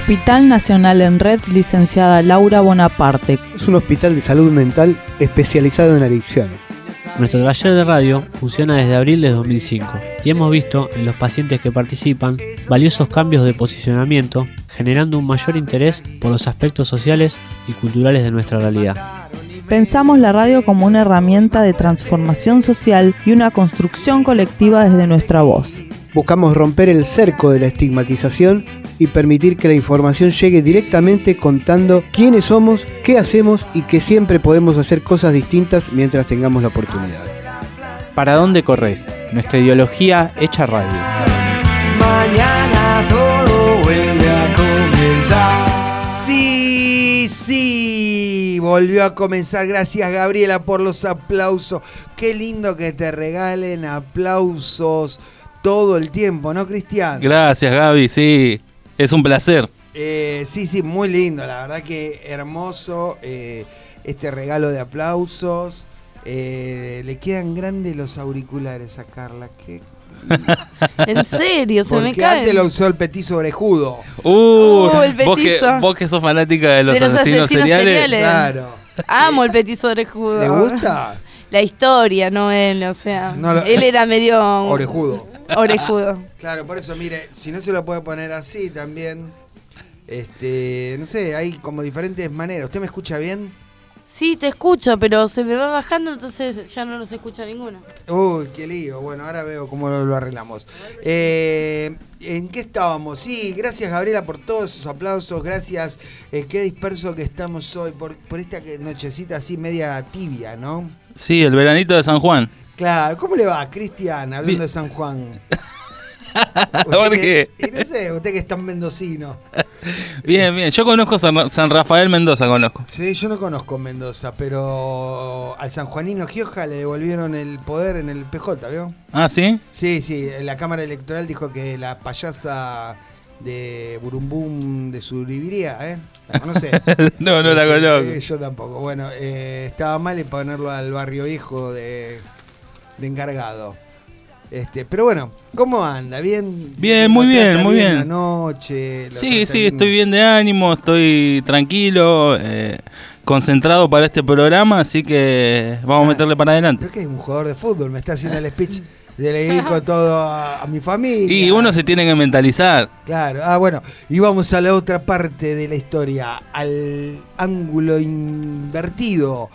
Hospital Nacional en Red, licenciada Laura Bonaparte. Es un hospital de salud mental especializado en adicciones. Nuestro taller de radio funciona desde abril de 2005 y hemos visto en los pacientes que participan valiosos cambios de posicionamiento, generando un mayor interés por los aspectos sociales y culturales de nuestra realidad. Pensamos la radio como una herramienta de transformación social y una construcción colectiva desde nuestra voz. Buscamos romper el cerco de la estigmatización y permitir que la información llegue directamente contando quiénes somos, qué hacemos y que siempre podemos hacer cosas distintas mientras tengamos la oportunidad. ¿Para dónde corres? Nuestra ideología hecha radio. Mañana todo vuelve a comenzar. Sí, volvió a comenzar. Gracias, Gabriela, por los aplausos. Qué lindo que te regalen aplausos todo el tiempo, ¿no, Cristian? Gracias, Gaby, sí, es un placer. Sí, muy lindo, la verdad que hermoso este regalo de aplausos. Le quedan grandes los auriculares a Carla. ¿Qué? En serio, se me cae. Porque antes lo usó el petizo orejudo. El petizo. Vos que sos fanática de los asesinos seriales. Claro. Amo el petizo orejudo. ¿Le gusta? La historia, no él, o sea. Él era medio orejudo. Claro, por eso, mire, si no se lo puede poner así también, no sé, hay como diferentes maneras. ¿Usted me escucha bien? Sí, te escucho, pero se me va bajando, entonces ya no los escucha ninguno. Uy, qué lío. Bueno, ahora veo cómo lo arreglamos. ¿En qué estábamos? Sí, gracias, Gabriela, por todos sus aplausos. Gracias. Qué disperso que estamos hoy por esta nochecita así media tibia, ¿no? Sí, el veranito de San Juan. Claro, ¿cómo le va, Cristian, hablando de San Juan? ¿Por qué? No sé, usted que es tan mendocino. Bien, yo conozco San Rafael Mendoza, conozco. Sí, yo no conozco Mendoza, pero al sanjuanino Gioja le devolvieron el poder en el PJ, ¿vio? ¿Ah, sí? Sí, la Cámara Electoral dijo que la payasa de Burumbum de Suribiría, ¿la conoce? No la conozco. Yo tampoco. Bueno, estaba mal en ponerlo al barrio viejo de encargado. Pero bueno, ¿cómo anda? ¿Bien? Muy bien. La noche. Sí, estoy bien de ánimo, estoy tranquilo, concentrado para este programa, así que vamos a meterle para adelante. Creo que es un jugador de fútbol, me está haciendo el speech. Le dedico todo a mi familia. Y uno se tiene que mentalizar. Claro, bueno, y vamos a la otra parte de la historia, al ángulo invertido,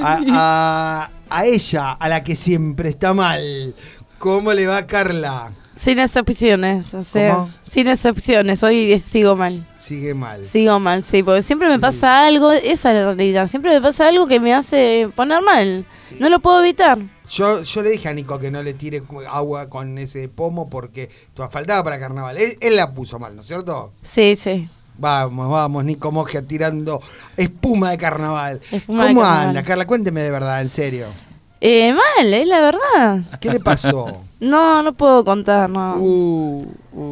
a ella, a la que siempre está mal. ¿Cómo le va, Carla? Sin excepciones, o sea, ¿Cómo? Sin excepciones, hoy sigo mal. Sigue mal. Sigo mal, sí, porque siempre me pasa algo, esa es la realidad, siempre me pasa algo que me hace poner mal, no lo puedo evitar. Yo le dije a Nico que no le tire agua con ese pomo porque faltaba para carnaval. Él la puso mal, ¿no es cierto? Sí. Vamos, Nico Mogia tirando espuma de carnaval. ¿Cómo anda, Carla? Cuénteme de verdad, en serio. Mal, es la verdad. ¿Qué le pasó? No puedo contar, no.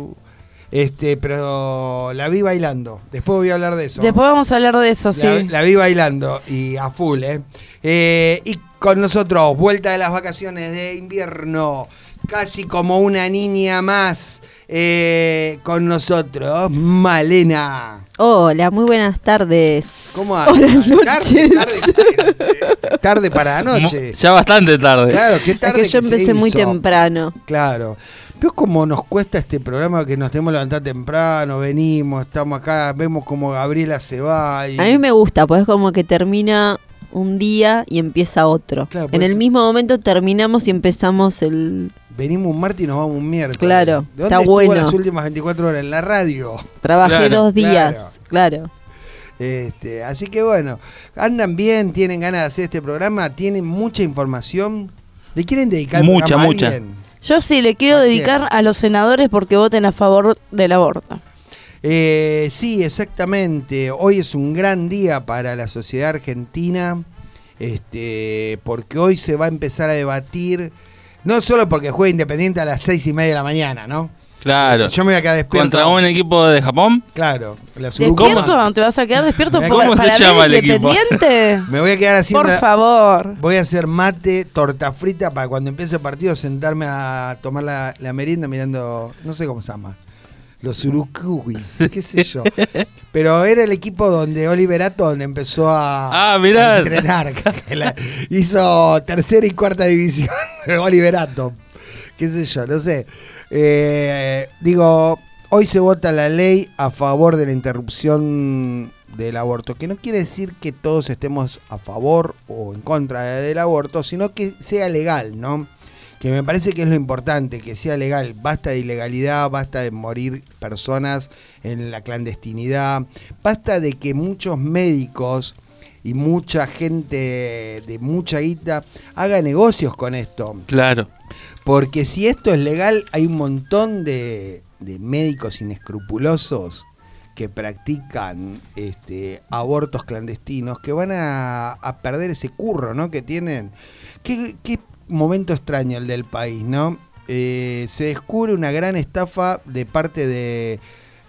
Pero la vi bailando. Después voy a hablar de eso. Después vamos a hablar de eso, sí. La vi bailando y a full, y con nosotros, vuelta de las vacaciones de invierno, casi como una niña más, con nosotros, Malena. Hola, muy buenas tardes. ¿Cómo anda? Buenas noches. Tarde para la noche. Ya bastante tarde. Claro, qué tarde. Es que yo empecé muy temprano. Claro. ¿Ves cómo nos cuesta este programa que nos tenemos que levantar temprano, venimos, estamos acá, vemos como Gabriela se va? Y... A mí me gusta, pues es como que termina un día y empieza otro. Claro, en el mismo momento terminamos y empezamos el... Venimos un martes y nos vamos un miércoles. Claro, ¿De está dónde bueno. estuvo las últimas 24 horas? En la radio. Trabajé 2 días, claro. Así que bueno, andan bien, tienen ganas de hacer este programa, tienen mucha información. ¿Le quieren dedicar mucha? a alguien? Yo sí le quiero dedicar a los senadores porque voten a favor del aborto. Sí, exactamente. Hoy es un gran día para la sociedad argentina, porque hoy se va a empezar a debatir, no solo porque juega Independiente a las 6:30 de la mañana, ¿no? Claro. Yo me voy a quedar despierto. ¿Contra un equipo de Japón? Claro. ¿Despierto? ¿Te vas a quedar despierto? ¿Cómo se llama el equipo? ¿Independiente? Me voy a quedar haciendo... Por favor. Voy a hacer mate, torta frita, para cuando empiece el partido sentarme a tomar la merienda mirando... No sé cómo se llama. los Urucuy, qué sé yo. Pero era el equipo donde Oliver Atom empezó a entrenar. Hizo tercera y cuarta división Oliver Atom. Qué sé yo, no sé. Hoy se vota la ley a favor de la interrupción del aborto, que no quiere decir que todos estemos a favor o en contra del aborto, sino que sea legal, ¿no? Que me parece que es lo importante, que sea legal. Basta de ilegalidad, basta de morir personas en la clandestinidad, basta de que muchos médicos y mucha gente de mucha guita haga negocios con esto. Claro. Porque si esto es legal, hay un montón de médicos inescrupulosos que practican abortos clandestinos que van a perder ese curro, ¿no? Que tienen. ¿Qué momento extraño el del país, ¿no? Se descubre una gran estafa de parte de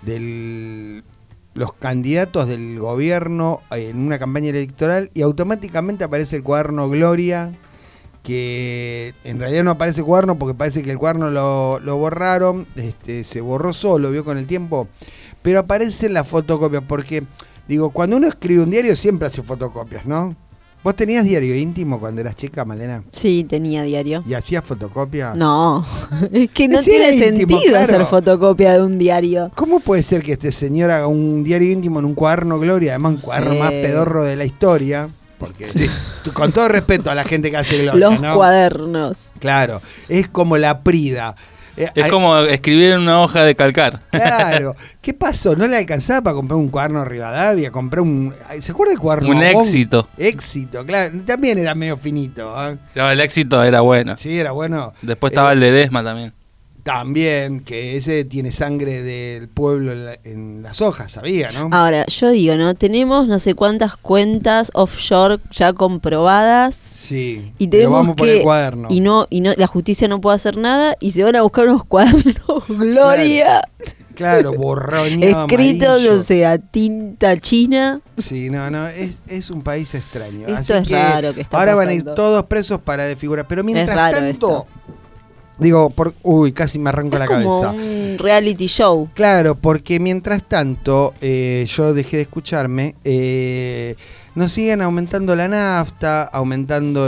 los candidatos del gobierno en una campaña electoral y automáticamente aparece el cuaderno Gloria, que en realidad no aparece el cuaderno porque parece que el cuaderno lo borraron, se borró solo, vio con el tiempo, pero aparece la fotocopia, porque digo, cuando uno escribe un diario siempre hace fotocopias, ¿no? ¿Vos tenías diario íntimo cuando eras chica, Malena? Sí, tenía diario. ¿Y hacías fotocopia? No, es que no Sí, tiene era íntimo, sentido claro. hacer fotocopia de un diario. ¿Cómo puede ser que este señor haga un diario íntimo en un cuaderno Gloria, además un cuaderno más pedorro de la historia? Porque con todo respeto a la gente que hace Gloria, Los ¿no? cuadernos. Claro, es como la Prida. Es como escribir en una hoja de calcar. Claro. ¿Qué pasó? ¿No le alcanzaba para comprar un cuaderno Rivadavia? Compré ¿se acuerda del cuaderno? Un Éxito. Éxito, claro. También era medio finito. ¿Eh? No, el Éxito era bueno. Sí, era bueno. Después estaba el de Desma también. También, que ese tiene sangre del pueblo en las hojas, sabía, ¿no? Ahora, yo digo, ¿no? Tenemos no sé cuántas cuentas offshore ya comprobadas. Sí. Y pero tenemos vamos por el cuaderno. y no la justicia no puede hacer nada y se van a buscar unos cuadernos Gloria. Claro, borroneado Escritos, amarillo. o sea, tinta china. Sí, no, es un país extraño. Esto Así es que raro que está ahora van a ir pasando. todos presos para desfigurar. Pero mientras raro tanto, esto. digo, casi me arranco la Como cabeza. un reality show. Claro, porque mientras tanto, yo dejé de escucharme, nos siguen aumentando la nafta, aumentando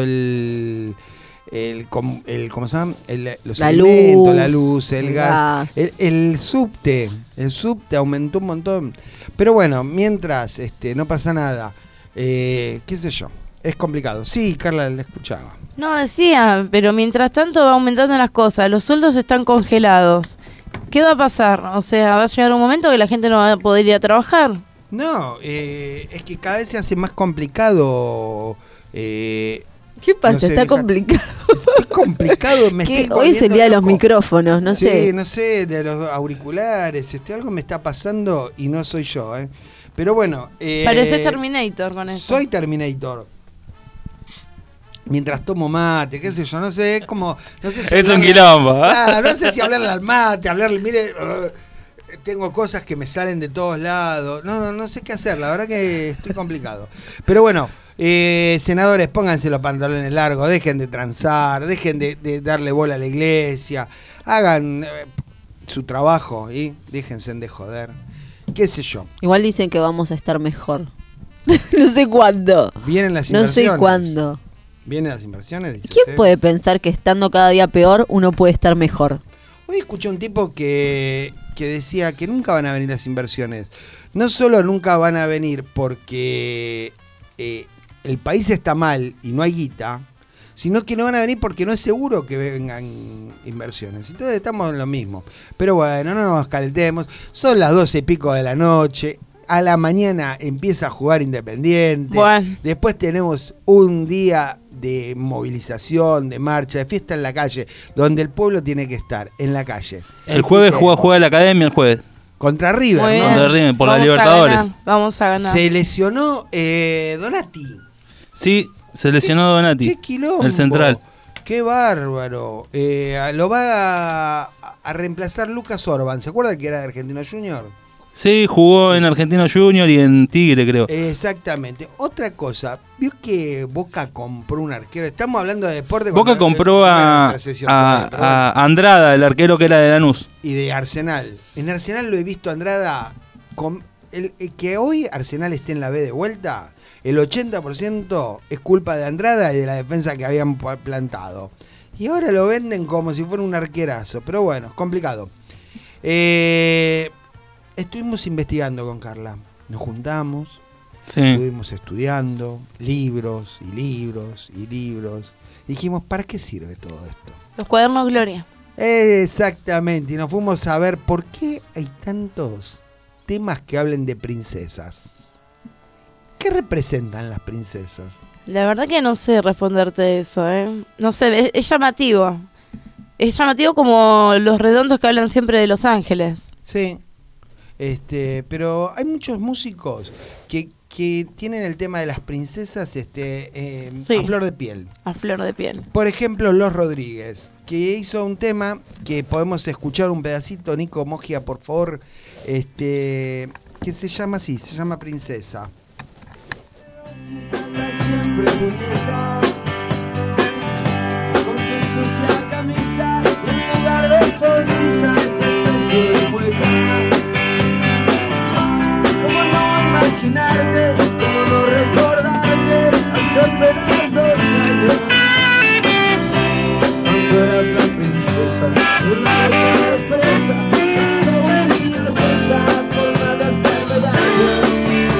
¿cómo se llama? Los La alimentos, luz, la luz, el gas. El subte aumentó un montón. Pero bueno, mientras no pasa nada, qué sé yo, es complicado. Sí, Carla, la escuchaba. No, decía, pero mientras tanto va aumentando las cosas, los sueldos están congelados. ¿Qué va a pasar? O sea, va a llegar un momento que la gente no va a poder ir a trabajar. No, es que cada vez se hace más complicado. ¿Qué pasa? No sé, Está complicado. Es complicado. Hoy es el día de los micrófonos, no sí, sé. no sé, de los auriculares. Algo me está pasando y no soy yo. Pero bueno. Pareces Terminator con eso. Soy Terminator. Mientras tomo mate, qué sé yo, no sé, es como... No sé si es un quilombo. Claro, no sé si hablarle al mate, mire... tengo cosas que me salen de todos lados. No sé qué hacer, la verdad que estoy complicado. Pero bueno, senadores, pónganse los pantalones largos, dejen de transar, dejen de darle bola a la iglesia, hagan su trabajo y déjense de joder. ¿Qué sé yo? Igual dicen que vamos a estar mejor. No sé cuándo. Vienen las No inversiones. sé cuándo. ¿Vienen las inversiones? Dice ¿Quién usted. puede pensar que estando cada día peor uno puede estar mejor? Hoy escuché un tipo que decía que nunca van a venir las inversiones. No solo nunca van a venir porque el país está mal y no hay guita, sino que no van a venir porque no es seguro que vengan inversiones. Entonces estamos en lo mismo. Pero bueno, no nos calentemos. Son las 12 y pico de la noche. A la mañana empieza a jugar Independiente. Bueno. Después tenemos un día de movilización, de marcha, de fiesta en la calle, donde el pueblo tiene que estar, en la calle. El jueves juega la Academia, el jueves. Contra River, Muy ¿no? bien. Contra River, por la Vamos a Libertadores. ganar, vamos a ganar. Se lesionó Donati. Sí, se lesionó Donati. ¡Qué quilombo! El central. ¡Qué bárbaro! Lo va a reemplazar Lucas Orban. ¿Se acuerda que era de Argentino Junior? Sí, jugó en Argentino Junior y en Tigre, creo. Exactamente. Otra cosa, vio que Boca compró un arquero. Estamos hablando de deporte. Boca compró a Andrada, el arquero que era de Lanús. Y de Arsenal. En Arsenal lo he visto a Andrada. Que hoy Arsenal esté en la B de vuelta, el 80% es culpa de Andrada y de la defensa que habían plantado. Y ahora lo venden como si fuera un arquerazo. Pero bueno, es complicado. Estuvimos investigando con Carla. Nos juntamos. Sí. Estuvimos estudiando libros y libros y libros. Y dijimos, ¿para qué sirve todo esto? Los cuadernos Gloria. Exactamente. Y nos fuimos a ver por qué hay tantos temas que hablen de princesas. ¿Qué representan las princesas? La verdad que no sé responderte eso, ¿eh? No sé, es llamativo. Es llamativo como los redondos que hablan siempre de Los Ángeles. Sí. Pero hay muchos músicos que tienen el tema de las princesas sí. A flor de piel. A flor de piel. Por ejemplo, Los Rodríguez, que hizo un tema que podemos escuchar un pedacito. Nico Mogia, por favor, que se llama así, se llama Princesa. Siempre princesa, con tu sucia camisa, en lugar de sonrisas, especie de poeta. ¿Cómo no imaginarte, cómo no recordarte, hace apenas 2 años? Cuando eras la princesa, una de fresa, tan princesa, formada a ser daño.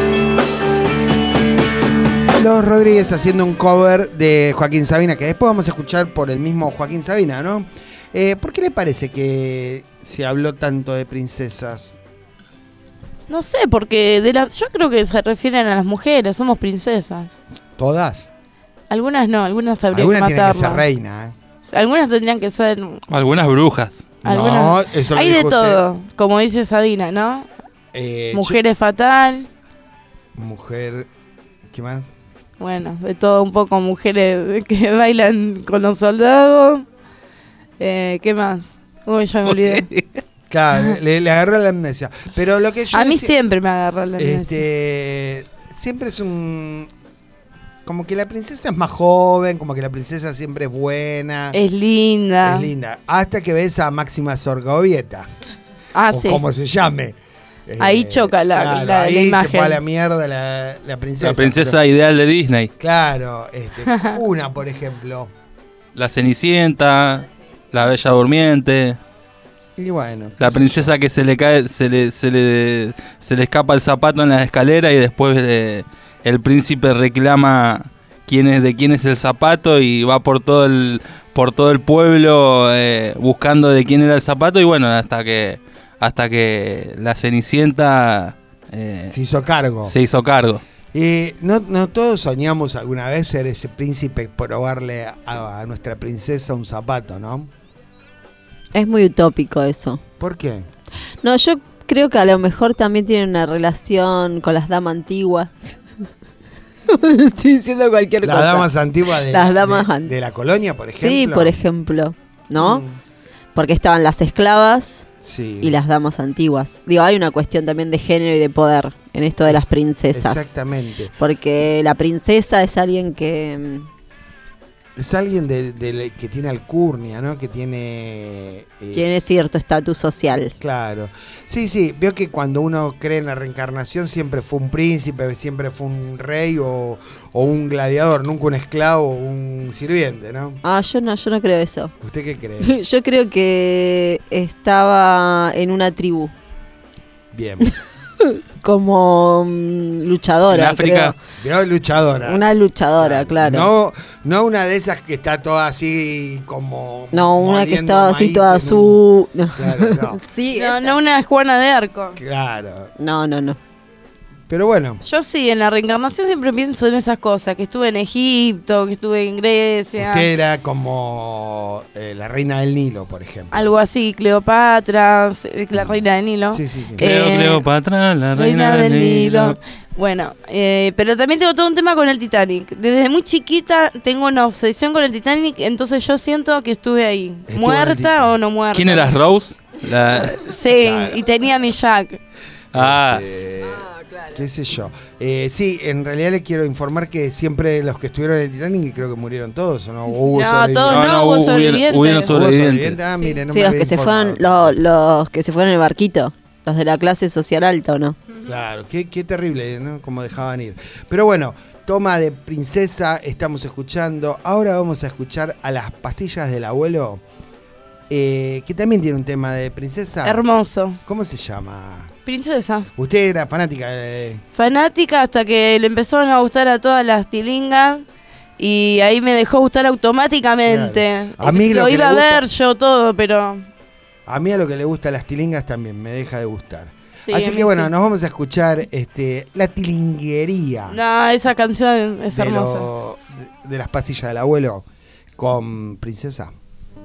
Los Rodríguez haciendo un cover de Joaquín Sabina, que después vamos a escuchar por el mismo Joaquín Sabina, ¿no? ¿Por qué le parece que se habló tanto de princesas? No sé, porque yo creo que se refieren a las mujeres, somos princesas. ¿Todas? Algunas no, algunas habría que matarlas. Algunas tienen que ser reina, ¿eh? Algunas tendrían que ser... Algunas brujas. Algunas... No, eso hay de todo, como dice Sabina, ¿no? Mujeres fatal. Mujer... ¿Qué más? Bueno, de todo un poco, mujeres que bailan con los soldados. ¿Qué más? Uy, ya me olvidé. Claro, le agarró la amnesia. Pero lo que yo a mí siempre me agarró la amnesia. Siempre es como que la princesa es más joven, como que la princesa siempre es buena. Es linda. Es linda. Hasta que ves a Máxima Sorgovieta. Ah, o sí. como se llame. Ahí choca la ahí imagen. se fue a la mierda la princesa. La princesa ideal de Disney. Claro, una por ejemplo. La Cenicienta, la Bella Durmiente. Y bueno. La princesa que se le cae, se le escapa el zapato en la escalera y después el príncipe reclama de quién es el zapato y va por todo el pueblo buscando de quién era el zapato y bueno, hasta que la Cenicienta se hizo cargo. No todos soñamos alguna vez ser ese príncipe, probarle a nuestra princesa un zapato, ¿no? Es muy utópico eso. ¿Por qué? No, yo creo que a lo mejor también tiene una relación con las damas antiguas. Estoy diciendo cualquier cosa. Las damas antiguas de la colonia, por ejemplo. Sí, por ejemplo, ¿no? Porque estaban las esclavas. Sí. Y las damas antiguas. Digo, hay una cuestión también de género y de poder en esto de las princesas. Exactamente. Porque la princesa es alguien que... Es alguien que tiene alcurnia, ¿no? Que tiene... tiene cierto estatus social. Claro. Sí, veo que cuando uno cree en la reencarnación siempre fue un príncipe, siempre fue un rey o un gladiador, nunca un esclavo o un sirviente, ¿no? Yo no creo eso. ¿Usted qué cree? Yo creo que estaba en una tribu. Bien. Como luchadora. En África. Creo. Luchadora. Una luchadora, claro. No una de esas que está toda así como... No, una que estaba así toda azul. Claro, no. Sí, no una Juana de Arco. Claro. No. Pero bueno. Yo sí, en la reencarnación siempre pienso en esas cosas, que estuve en Egipto, que estuve en Grecia. Usted era como la reina del Nilo, por ejemplo. Algo así, Cleopatra, la reina del Nilo. Sí. Cleopatra, la reina del Nilo. Bueno, pero también tengo todo un tema con el Titanic. Desde muy chiquita tengo una obsesión con el Titanic, entonces yo siento que estuve ahí. ¿Muerta o no muerta? ¿Quién era Rose? Sí, claro. Y tenía mi Jack. Ah. Qué sé yo. Sí, en realidad les quiero informar que siempre los que estuvieron en el Titanic, creo que murieron todos, ¿o no? ¿Hubo todos hubo sobrevivientes. Hubieron sobrevivientes. Ah, miren, no Sí, me los había que se fueron, informado. los que se fueron en el barquito, los de la clase social alta, ¿o no? Claro, qué terrible, ¿no? Como dejaban ir. Pero bueno, Toma de Princesa estamos escuchando. Ahora vamos a escuchar a Las Pastillas del Abuelo, que también tiene un tema de princesa. Hermoso. ¿Cómo se llama? Princesa. Usted era fanática de... Fanática hasta que le empezaron a gustar a todas las tilingas. Y ahí me dejó gustar automáticamente. Claro. A mí lo lo que iba a le gusta- ver yo todo, pero... A mí a lo que le gusta las tilingas también me deja de gustar. Sí, a Así mí que bueno, sí. nos vamos a escuchar La Tilinguería No, esa canción es hermosa. de Las Pastillas del Abuelo con Princesa.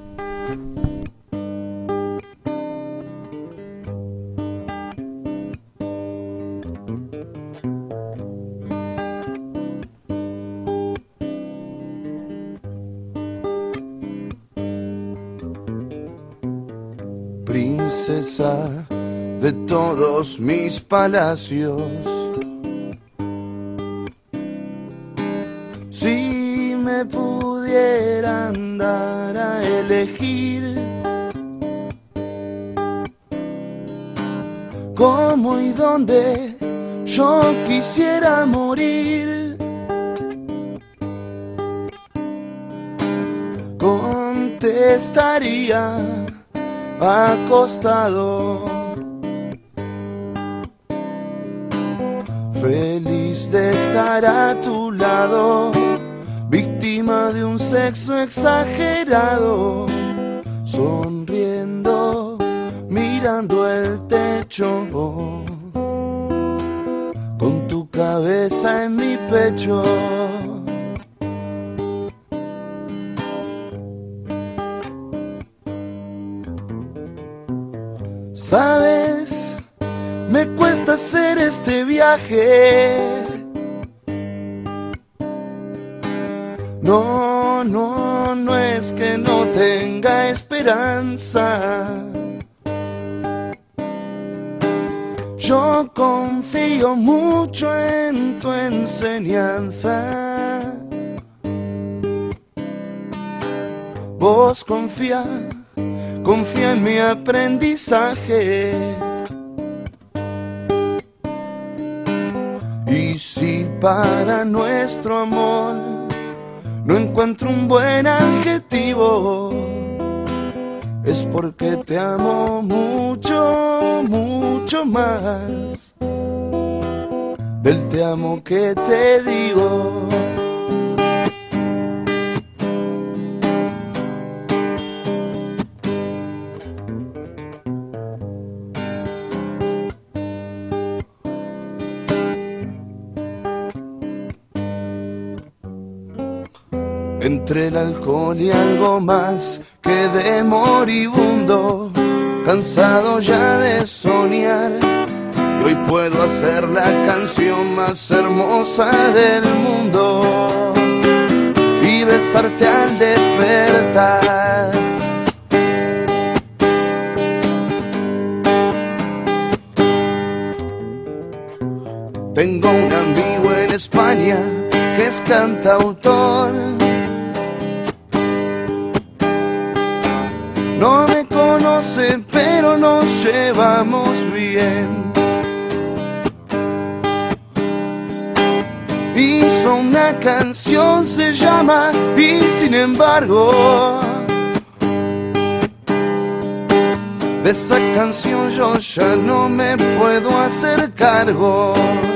Princesa de todos mis palacios, si me pudieran dar a elegir cómo y dónde yo quisiera morir, contestaría acostado, feliz de estar a tu lado, víctima de un sexo exagerado, sonriendo, mirando el techo, con tu cabeza en mi pecho. Sabes, me cuesta hacer este viaje. No es que no tenga esperanza. Yo confío mucho en tu enseñanza. Vos confía en mi aprendizaje. Y si para nuestro amor no encuentro un buen adjetivo, es porque te amo mucho, mucho más del te amo que te digo. Entre el alcohol y algo más quedé moribundo, cansado ya de soñar, y hoy puedo hacer la canción más hermosa del mundo y besarte al despertar. Tengo un amigo en España que es cantautor. No me conoce, pero nos llevamos bien. Hizo una canción, se llama Y sin embargo. De esa canción yo ya no me puedo hacer cargo,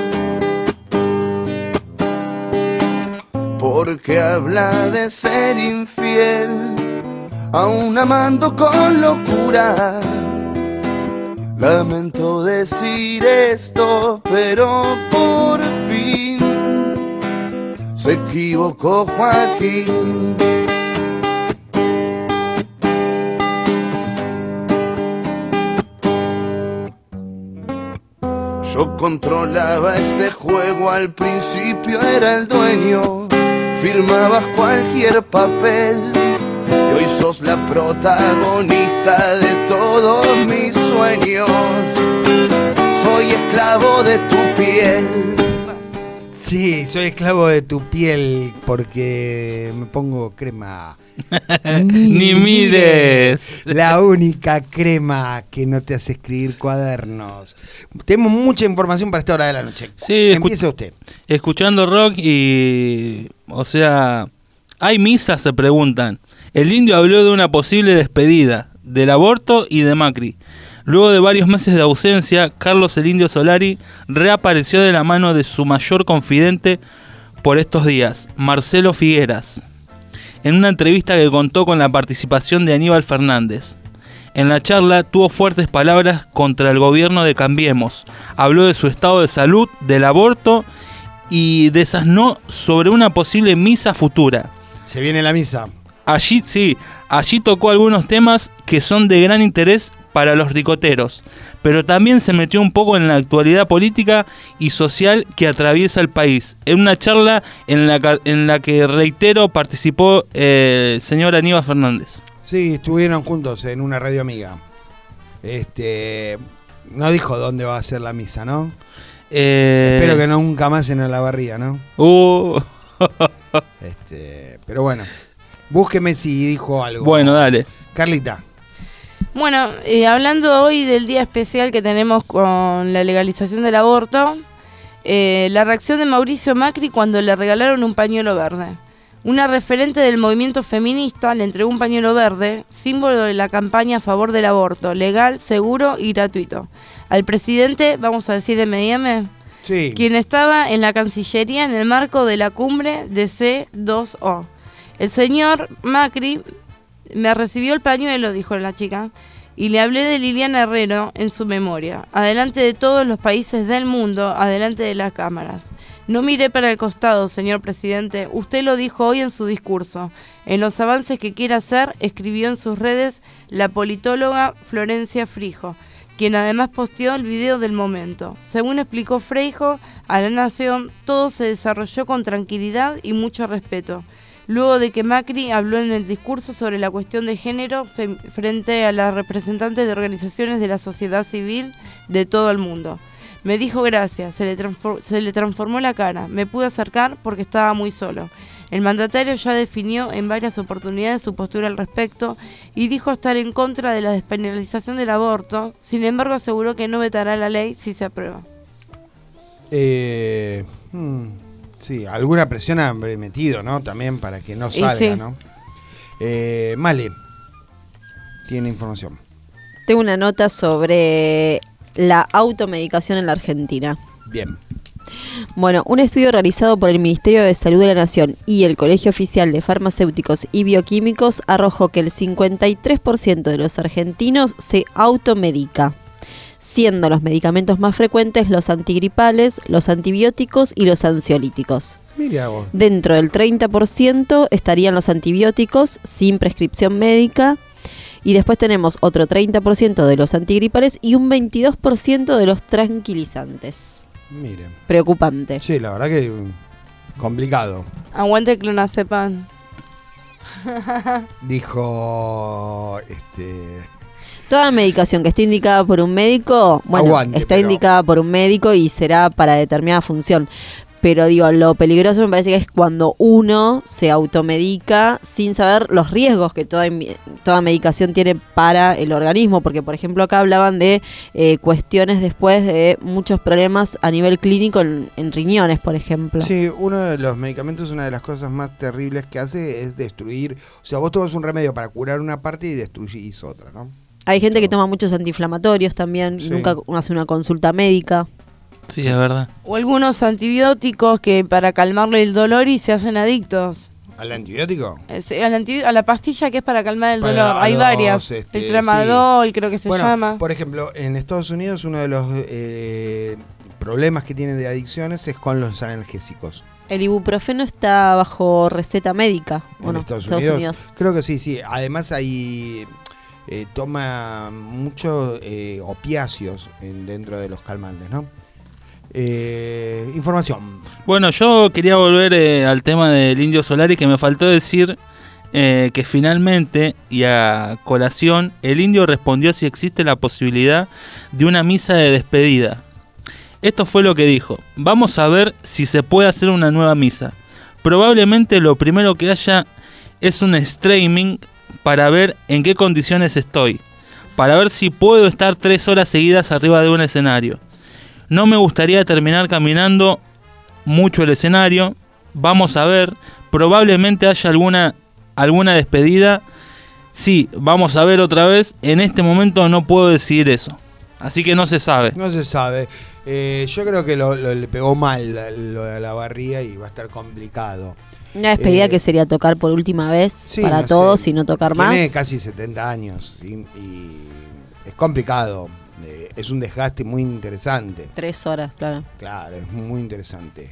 porque habla de ser infiel, aún amando con locura. Lamento decir esto, pero por fin se equivocó Joaquín. Yo controlaba este juego, al principio era el dueño, firmabas cualquier papel. Y hoy sos la protagonista de todos mis sueños. Soy esclavo de tu piel. Sí, soy esclavo de tu piel porque me pongo crema. Ni mires. La única crema que no te hace escribir cuadernos. Tenemos mucha información para esta hora de la noche. Sí, empieza usted. Escuchando rock y... O sea, ¿hay misas? Se preguntan. El Indio habló de una posible despedida, del aborto y de Macri. Luego de varios meses de ausencia, Carlos el Indio Solari reapareció de la mano de su mayor confidente por estos días, Marcelo Figueras, en una entrevista que contó con la participación de Aníbal Fernández. En la charla tuvo fuertes palabras contra el gobierno de Cambiemos, habló de su estado de salud, del aborto y desasnó sobre una posible misa futura. Se viene la misa. Allí tocó algunos temas que son de gran interés para los ricoteros, pero también se metió un poco en la actualidad política y social que atraviesa el país, en una charla en la que, reitero, participó el señor Aníbal Fernández. Sí, estuvieron juntos en una radio amiga. No dijo dónde va a ser la misa, ¿no? Espero que nunca más en Olavarría, ¿no? Pero bueno, búsqueme si dijo algo. Bueno, dale. Carlita. Bueno, hablando hoy del día especial que tenemos con la legalización del aborto, la reacción de Mauricio Macri cuando le regalaron un pañuelo verde. Una referente del movimiento feminista le entregó un pañuelo verde, símbolo de la campaña a favor del aborto, legal, seguro y gratuito. Al presidente, vamos a decir M&M, sí, quien estaba en la Cancillería en el marco de la cumbre de C2O. El señor Macri me recibió el pañuelo, dijo la chica, y le hablé de Liliana Herrero en su memoria, adelante de todos los países del mundo, adelante de las cámaras. No miré para el costado, señor presidente, usted lo dijo hoy en su discurso. En los avances que quiera hacer, escribió en sus redes la politóloga Florencia Frijo, quien además posteó el video del momento. Según explicó Frijo a La Nación, todo se desarrolló con tranquilidad y mucho respeto. Luego de que Macri habló en el discurso sobre la cuestión de género frente a las representantes de organizaciones de la sociedad civil de todo el mundo. Me dijo gracias, se le transformó la cara, me pude acercar porque estaba muy solo. El mandatario ya definió en varias oportunidades su postura al respecto y dijo estar en contra de la despenalización del aborto, sin embargo aseguró que no vetará la ley si se aprueba. Sí, alguna presión ha metido, ¿no? También para que no salga, sí, ¿no? Male, tiene información. Tengo una nota sobre la automedicación en la Argentina. Bien. Bueno, un estudio realizado por el Ministerio de Salud de la Nación y el Colegio Oficial de Farmacéuticos y Bioquímicos arrojó que el 53% de los argentinos se automedica, siendo los medicamentos más frecuentes los antigripales, los antibióticos y los ansiolíticos. Mira vos. Dentro del 30% estarían los antibióticos sin prescripción médica, y después tenemos otro 30% de los antigripales y un 22% de los tranquilizantes. Miren. Preocupante. Sí, la verdad que complicado. Aguante el clonazepam. Dijo Toda medicación que esté indicada por un médico, bueno, aguante, está indicada por un médico y será para determinada función. Pero digo, lo peligroso me parece que es cuando uno se automedica sin saber los riesgos que toda medicación tiene para el organismo. Porque, por ejemplo, acá hablaban de cuestiones después de muchos problemas a nivel clínico en riñones, por ejemplo. Sí, uno de los medicamentos, una de las cosas más terribles que hace es destruir. O sea, vos tomas un remedio para curar una parte y destruís otra, ¿no? Hay gente que toma muchos antiinflamatorios también, sí, y nunca hace una consulta médica. Sí, es verdad. O algunos antibióticos que para calmarle el dolor y se hacen adictos. ¿Al antibiótico? A la pastilla que es para calmar el dolor. Hay varias. El tramadol, sí, creo que se llama. Por ejemplo, en Estados Unidos uno de los problemas que tienen de adicciones es con los analgésicos. El ibuprofeno está bajo receta médica, ¿o no? Estados Unidos. Creo que sí. Además hay... toma muchos opiáceos dentro de los calmantes, ¿no? Información. Bueno, yo quería volver al tema del Indio Solari, que me faltó decir que finalmente, y a colación, el Indio respondió si existe la posibilidad de una misa de despedida. Esto fue lo que dijo: vamos a ver si se puede hacer una nueva misa. Probablemente lo primero que haya es un streaming para ver en qué condiciones estoy, para ver si puedo estar 3 horas seguidas arriba de un escenario. No me gustaría terminar caminando mucho el escenario. Vamos a ver, probablemente haya alguna despedida. Sí, vamos a ver otra vez. En este momento no puedo decidir eso, así que no se sabe. No se sabe. Yo creo que le pegó mal lo de la barría y va a estar complicado. Una despedida que sería tocar por última vez para todos y no tocar más. Tiene casi 70 años y es complicado. Es un desgaste muy interesante. 3 horas, claro. Claro, es muy interesante.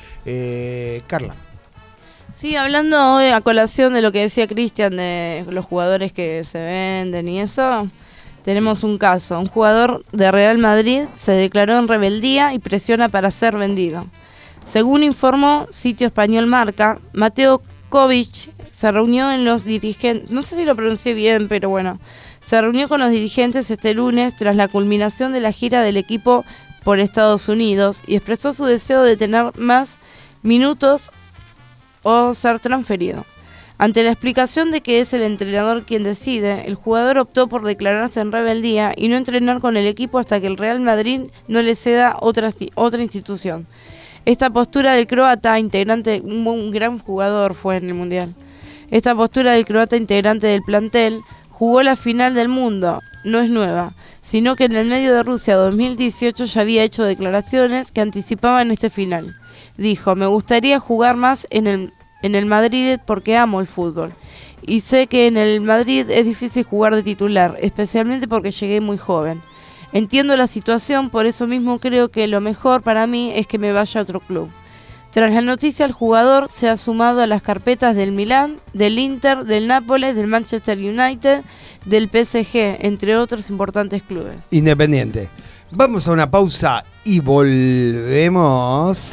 Carla. Sí, hablando hoy a colación de lo que decía Cristian de los jugadores que se venden y eso, tenemos un caso. Un jugador de Real Madrid se declaró en rebeldía y presiona para ser vendido. Según informó sitio español Marca, Mateo Kovic se reunió en los dirigentes, no sé si lo pronuncié bien, pero bueno, se reunió con los dirigentes este lunes tras la culminación de la gira del equipo por Estados Unidos y expresó su deseo de tener más minutos o ser transferido. Ante la explicación de que es el entrenador quien decide, el jugador optó por declararse en rebeldía y no entrenar con el equipo hasta que el Real Madrid no le ceda otra institución. Esta postura del croata, integrante, un gran jugador fue en el Mundial. Esta postura del croata, integrante del plantel, jugó la final del mundo. No es nueva, sino que en el medio de Rusia 2018 ya había hecho declaraciones que anticipaban este final. Dijo: me gustaría jugar más en el Madrid porque amo el fútbol. Y sé que en el Madrid es difícil jugar de titular, especialmente porque llegué muy joven. Entiendo la situación, por eso mismo creo que lo mejor para mí es que me vaya a otro club. Tras la noticia, el jugador se ha sumado a las carpetas del Milán, del Inter, del Nápoles, del Manchester United, del PSG, entre otros importantes clubes. Independiente. Vamos a una pausa y volvemos.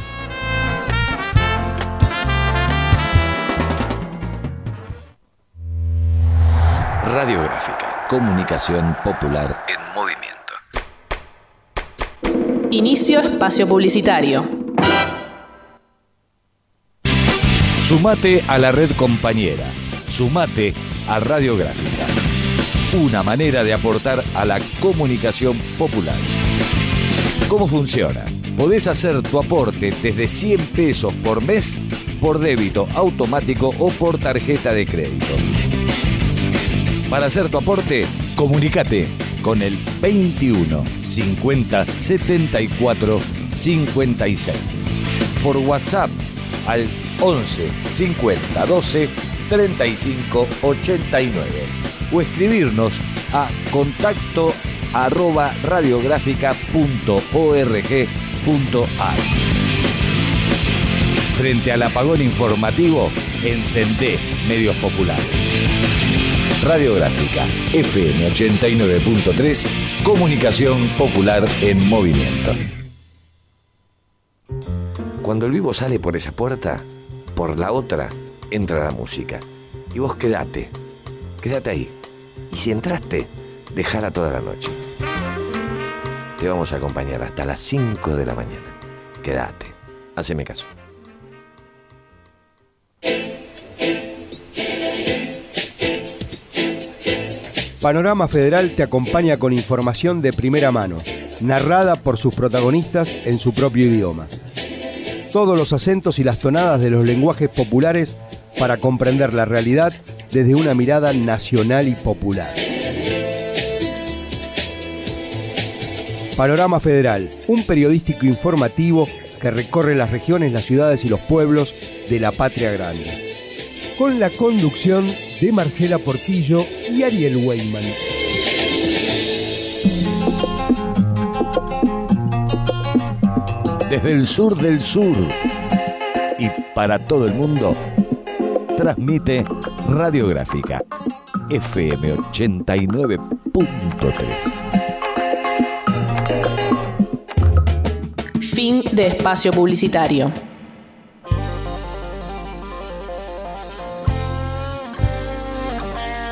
Radiográfica, comunicación popular en movimiento. Inicio espacio publicitario. Sumate a la red compañera. Sumate a Radiográfica. Una manera de aportar a la comunicación popular. ¿Cómo funciona? Podés hacer tu aporte desde 100 pesos por mes por débito automático o por tarjeta de crédito. Para hacer tu aporte, comunícate con el 21 50 74 56. Por WhatsApp al 11 50 12 35 89 o escribirnos a contacto@radiográfica.org.ar. Frente al apagón informativo, encendé medios populares. Radiográfica, FM 89.3, comunicación popular en movimiento. Cuando el vivo sale por esa puerta, por la otra entra la música. Y vos quedate ahí. Y si entraste, dejala toda la noche. Te vamos a acompañar hasta las 5 de la mañana. Quédate, haceme caso. Panorama Federal te acompaña con información de primera mano, narrada por sus protagonistas en su propio idioma. Todos los acentos y las tonadas de los lenguajes populares para comprender la realidad desde una mirada nacional y popular. Panorama Federal, un periodístico informativo que recorre las regiones, las ciudades y los pueblos de la patria grande. Con la conducción de Marcela Portillo y Ariel Weyman. Desde el sur del sur y para todo el mundo, transmite Radiográfica, FM 89.3. Fin de espacio publicitario.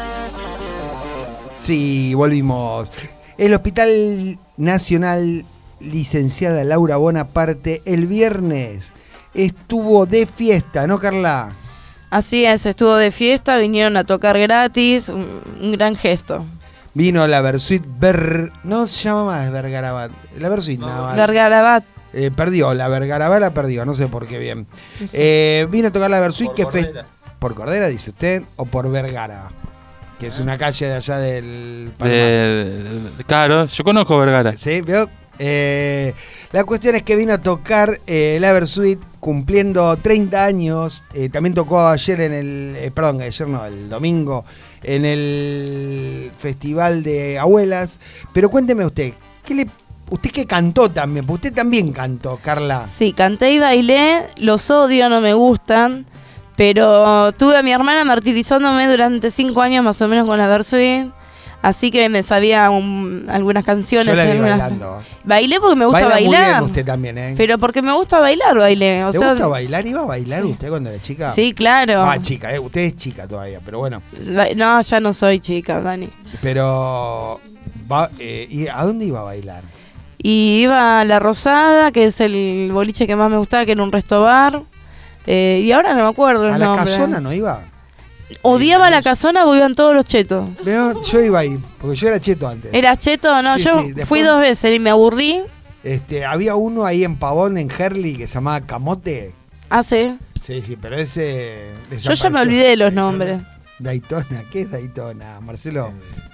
Sí, volvimos. El Hospital Nacional licenciada Laura Bonaparte el viernes estuvo de fiesta, ¿no, Carla? Así es, estuvo de fiesta, vinieron a tocar gratis, un gran gesto. Vino la Versuit no se llama más Vergarabat, la Versuit nada más. Vergarabat. Perdió, la Vergarabat la perdió, no sé por qué bien. Vino a tocar la Versuit que ¿Por Cordera, dice usted? ¿O por Vergara? Que es una calle de allá del claro, yo conozco Vergara. Sí, ¿veo? La cuestión es que vino a tocar la Versuit cumpliendo 30 años. También tocó ayer el domingo en el Festival de Abuelas. Pero cuénteme usted, usted que cantó también, porque usted también cantó, Carla. Sí, canté y bailé, los odio, no me gustan. Pero tuve a mi hermana martirizándome durante 5 años más o menos con la Versuit. Así que me sabía algunas canciones. Yo la vi bailando. Bailé porque me gusta Baila bailar. Muy bien usted también, ¿eh? Pero porque me gusta bailar, bailé. ¿Le gusta bailar? ¿Iba a bailar usted cuando era chica? Sí, claro. Ah, chica, usted es chica todavía, pero bueno. No, ya no soy chica, Dani. Pero, ¿y a dónde iba a bailar? Y iba a La Rosada, que es el boliche que más me gustaba, que era un resto bar. Y ahora no me acuerdo el nombre. ¿A la Casona no iba? Odiaba la Casona porque iban todos los chetos. Yo iba ahí, porque yo era cheto antes. ¿Eras cheto? No, sí, yo después, fui 2 veces y me aburrí. Había uno ahí en Pavón, en Herli, que se llamaba Camote. Ah, sí. Sí, pero ese... Yo ya me olvidé de los nombres. Daytona, ¿qué es Daytona, Marcelo?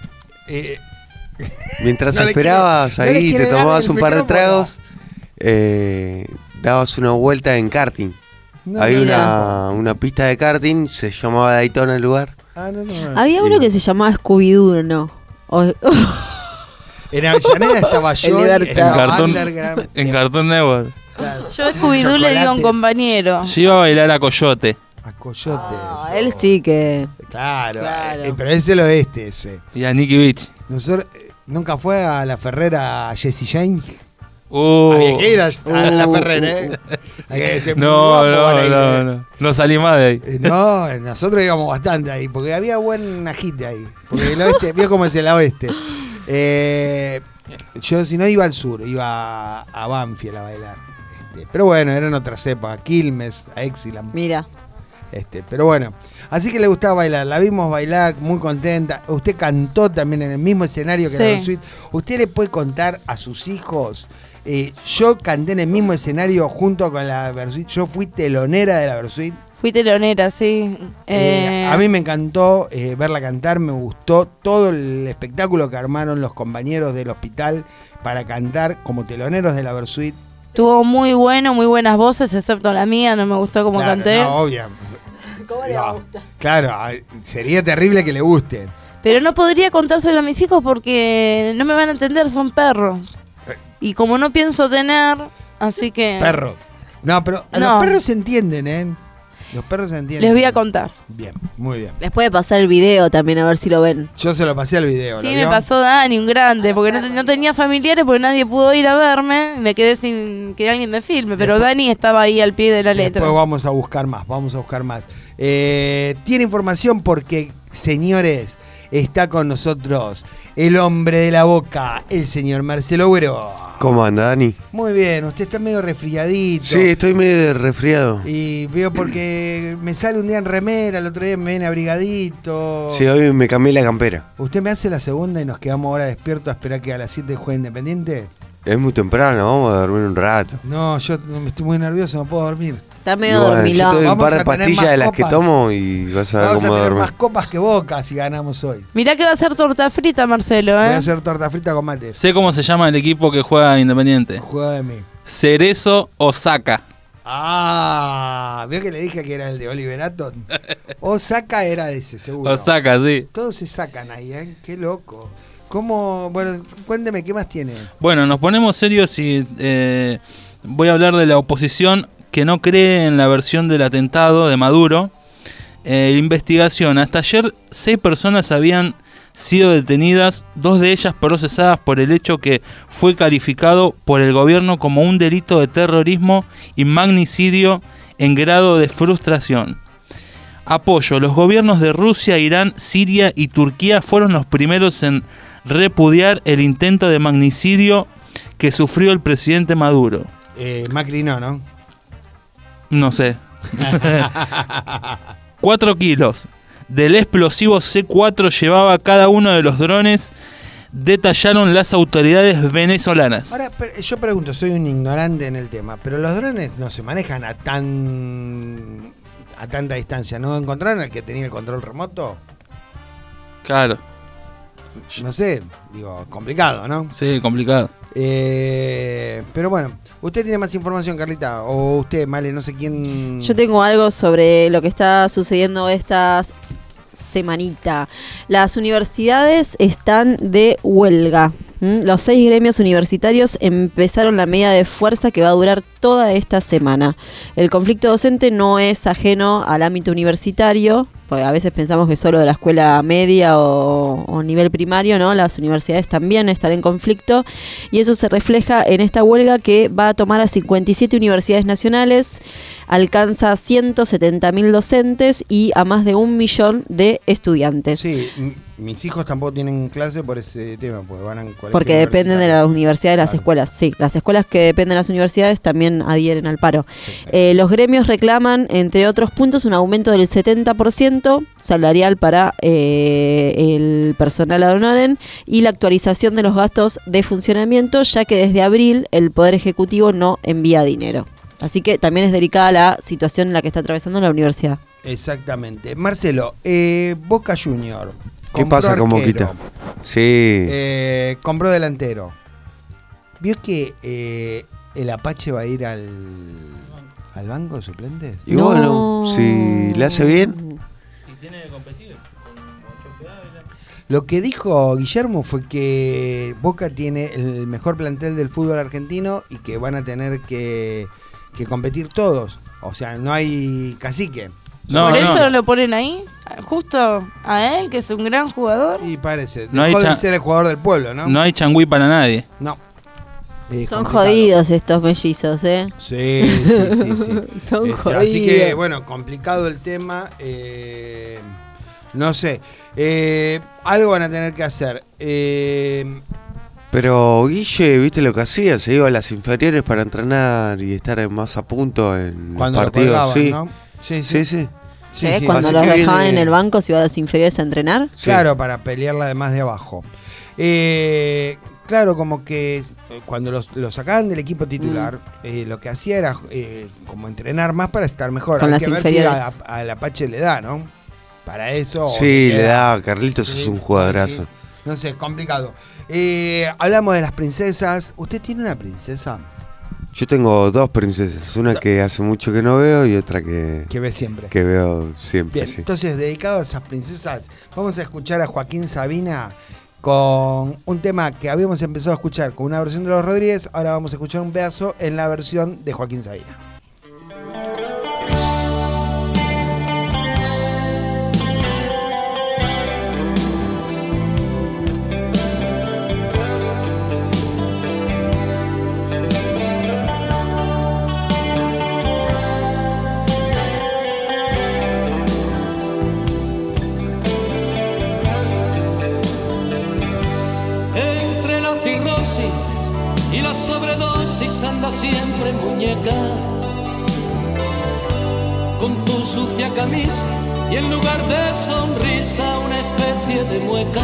Mientras esperabas ahí, te tomabas un par de tragos, dabas una vuelta en karting. No, había una pista de karting, se llamaba Daytona el lugar. Había uno que se llamaba Scooby-Doo, ¿no? En Avellaneda estaba yo en Cartoon Network. Claro. Yo a Scooby-Doo le digo a un compañero. Yo iba a bailar a Coyote. A Coyote. Él sí que... Claro. Pero es el oeste ese. Y a Nicky Beach. Nosotros, ¿nunca fue a la Ferrera Jessie Jane? Había que ir a la Ferrera, ¿eh? No salí más de ahí. No, nosotros íbamos bastante ahí, porque había buen agite ahí. Porque el oeste, vio cómo es el oeste. Yo si no iba al sur, iba a Banfield a bailar. Pero bueno, eran otras épocas, Quilmes, a Exilam. Mira. Pero bueno, así que le gustaba bailar, la vimos bailar muy contenta. Usted cantó también en el mismo escenario que la Versuit. Usted le puede contar a sus hijos, yo canté en el mismo escenario junto con la Versuit, yo fui telonera de la Versuit. Fui telonera, sí. A mí me encantó verla cantar, me gustó todo el espectáculo que armaron los compañeros del hospital para cantar como teloneros de la Versuit. Estuvo muy bueno, muy buenas voces, excepto la mía, no me gustó como canté. No, obvio. ¿Cómo le va a gustar? Claro, sería terrible que le guste. Pero no podría contárselo a mis hijos porque no me van a entender, son perros. Y como no pienso tener, así que... Perro. No, pero los perros se entienden, ¿eh? Los perros se entienden. Les voy a contar. Bien, muy bien. Les puede pasar el video también, a ver si lo ven. Yo se lo pasé al video. Sí, me pasó Dani, un grande, porque no tenía familiares, porque nadie pudo ir a verme. Me quedé sin que alguien me filme, pero Dani estaba ahí al pie de la letra. Después vamos a buscar más, tiene información porque, señores, está con nosotros el hombre de la boca, el señor Marcelo Güero. ¿Cómo anda, Dani? Muy bien, usted está medio resfriadito. Sí, estoy medio resfriado. Y veo porque me sale un día en remera, el otro día me viene abrigadito. Sí, hoy me cambié la campera. ¿Usted me hace la segunda y nos quedamos ahora despiertos a esperar que a las 7 juegue Independiente? Es muy temprano, vamos a dormir un rato. No, yo me estoy muy nervioso, no puedo dormir. Está medio dormilón. Yo te doy un par de pastillas de las que tomo y vas a ver cómo dormir. Vamos a tener más copas que Boca si ganamos hoy. Mirá que va a ser torta frita, Marcelo, Voy a hacer torta frita con mate. Sé cómo se llama el equipo que juega Independiente. Juega de mí. Cerezo Osaka. ¿Vio que le dije que era el de Oliver Atom? Osaka era ese, seguro. Osaka, sí. Todos se sacan ahí, ¿eh? Qué loco. ¿Cómo? Bueno, cuénteme, ¿qué más tiene? Bueno, nos ponemos serios y voy a hablar de la oposición que no cree en la versión del atentado de Maduro. Investigación. Hasta ayer 6 personas habían sido detenidas, 2 de ellas procesadas por el hecho que fue calificado por el gobierno como un delito de terrorismo y magnicidio en grado de frustración. Apoyo. Los gobiernos de Rusia, Irán, Siria y Turquía fueron los primeros en repudiar el intento de magnicidio que sufrió el presidente Maduro. Macri no. No sé. 4 kilos del explosivo C4 llevaba cada uno de los drones, detallaron las autoridades venezolanas. Ahora, yo pregunto, soy un ignorante en el tema, pero los drones no se manejan a tanta distancia. ¿No encontraron al que tenía el control remoto? Claro. No sé, digo, complicado, ¿no? Sí, complicado. Pero bueno, ¿usted tiene más información, Carlita? O usted, Male, no sé quién... Yo tengo algo sobre lo que está sucediendo esta semanita. Las universidades están de huelga. Los 6 gremios universitarios empezaron la medida de fuerza que va a durar toda esta semana. El conflicto docente no es ajeno al ámbito universitario, porque a veces pensamos que solo de la escuela media o nivel primario, ¿no? Las universidades también están en conflicto, y eso se refleja en esta huelga que va a tomar a 57 universidades nacionales, alcanza a 170.000 docentes y a más de 1 millón de estudiantes. Sí, mis hijos tampoco tienen clase por ese tema, porque van a colegio. Porque dependen de las universidades, de las escuelas. Sí, las escuelas que dependen de las universidades también adhieren al paro. Sí. Los gremios reclaman, entre otros puntos, un aumento del 70% salarial para el personal ad honorem y la actualización de los gastos de funcionamiento, ya que desde abril el Poder Ejecutivo no envía dinero. Así que también es delicada la situación en la que está atravesando la universidad. Exactamente. Marcelo, Boca Junior. ¿Qué pasa con Boquita? Sí. Compró delantero. ¿Vio que el Apache va a ir al banco de suplentes? Y bueno, si le hace bien. Y tiene que competir. Lo que dijo Guillermo fue que Boca tiene el mejor plantel del fútbol argentino y que van a tener que competir todos. O sea, no hay cacique. ¿Por eso lo ponen ahí? Justo a él, que es un gran jugador. Y parece. No dejó hay de ser el jugador del pueblo, ¿no? No hay changüí para nadie. No. Son jodidos estos mellizos, ¿eh? Sí. Son jodidos. Así que, bueno, complicado el tema. No sé. Algo van a tener que hacer. Pero Guille, ¿viste lo que hacía? Se iba a las inferiores para entrenar y estar más a punto en cuando los partidos. Colgaban, Sí. ¿no? Sí. Cuando los dejaban en el banco, se iba a las inferiores a entrenar. Sí. Claro, para pelearla de más de abajo. Claro, como que cuando lo sacaban del equipo titular, lo que hacía era como entrenar más para estar mejor. Con Hay las que inferiores. ver si al Apache le da, ¿no? Para eso. Sí, le da. Carlitos es un jugadorazo. Sí. No sé, complicado. Hablamos de las princesas. ¿Usted tiene una princesa? Yo tengo 2 princesas. Una que hace mucho que no veo y otra que ve siempre. Que veo siempre. Bien, sí. Entonces, dedicado a esas princesas, vamos a escuchar a Joaquín Sabina con un tema que habíamos empezado a escuchar con una versión de Los Rodríguez. Ahora vamos a escuchar un pedazo en la versión de Joaquín Sabina. Y la sobredosis anda siempre muñeca, con tu sucia camisa y en lugar de sonrisa una especie de mueca.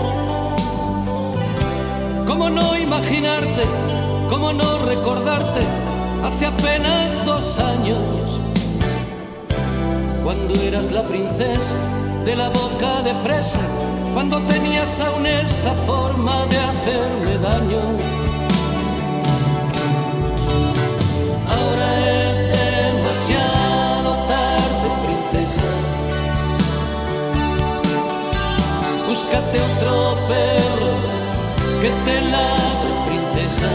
¿Cómo no imaginarte, cómo no recordarte hace apenas 2 años, cuando eras la princesa de la boca de fresa, cuando tenías aún esa forma de hacerme daño? Ahora es demasiado tarde, princesa. Búscate otro perro que te ladre, princesa.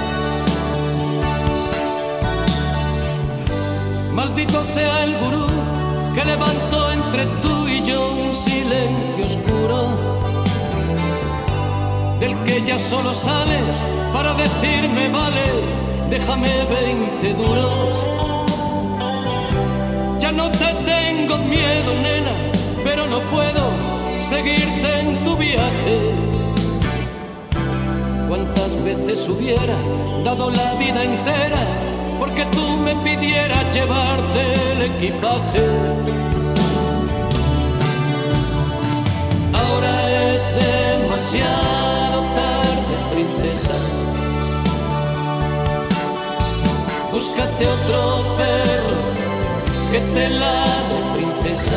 Maldito sea el gurú que levantó entre tú y yo un silencio oscuro, del que ya solo sales para decirme vale, déjame 20 duros. Ya no te tengo miedo, nena, pero no puedo seguirte en tu viaje. cuántas veces hubiera dado la vida entera porque tú me pidieras llevarte el equipaje. Ahora es demasiado tarde, princesa. Búscate otro perro que te ladre, princesa.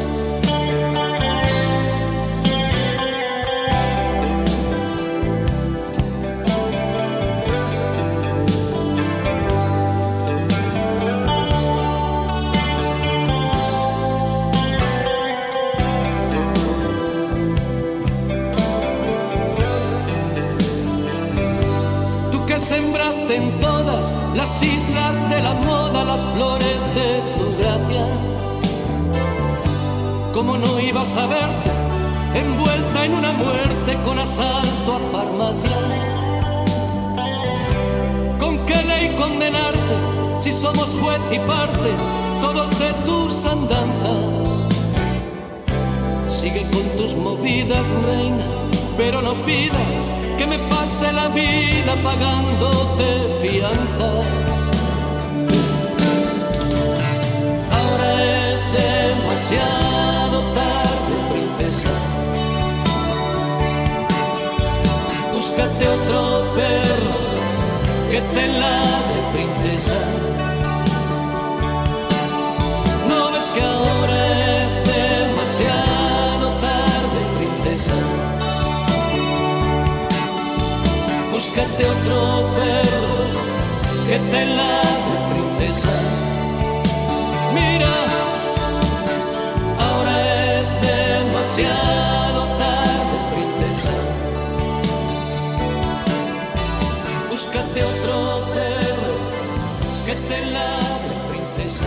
Sembraste en todas las islas de la moda las flores de tu gracia. ¿Cómo no ibas a verte envuelta en una muerte con asalto a farmacia? ¿Con qué ley condenarte si somos juez y parte todos de tus andanzas? Sigue con tus movidas, reina, pero no pidas que me pase la vida pagándote fianzas. Ahora es demasiado tarde, princesa. Búscate otro perro que te ladre, princesa. ¿No ves que ahora es demasiado tarde, princesa? Búscate otro perro que te ladre, princesa. Mira, ahora es demasiado tarde, princesa. Búscate otro perro que te ladre, princesa.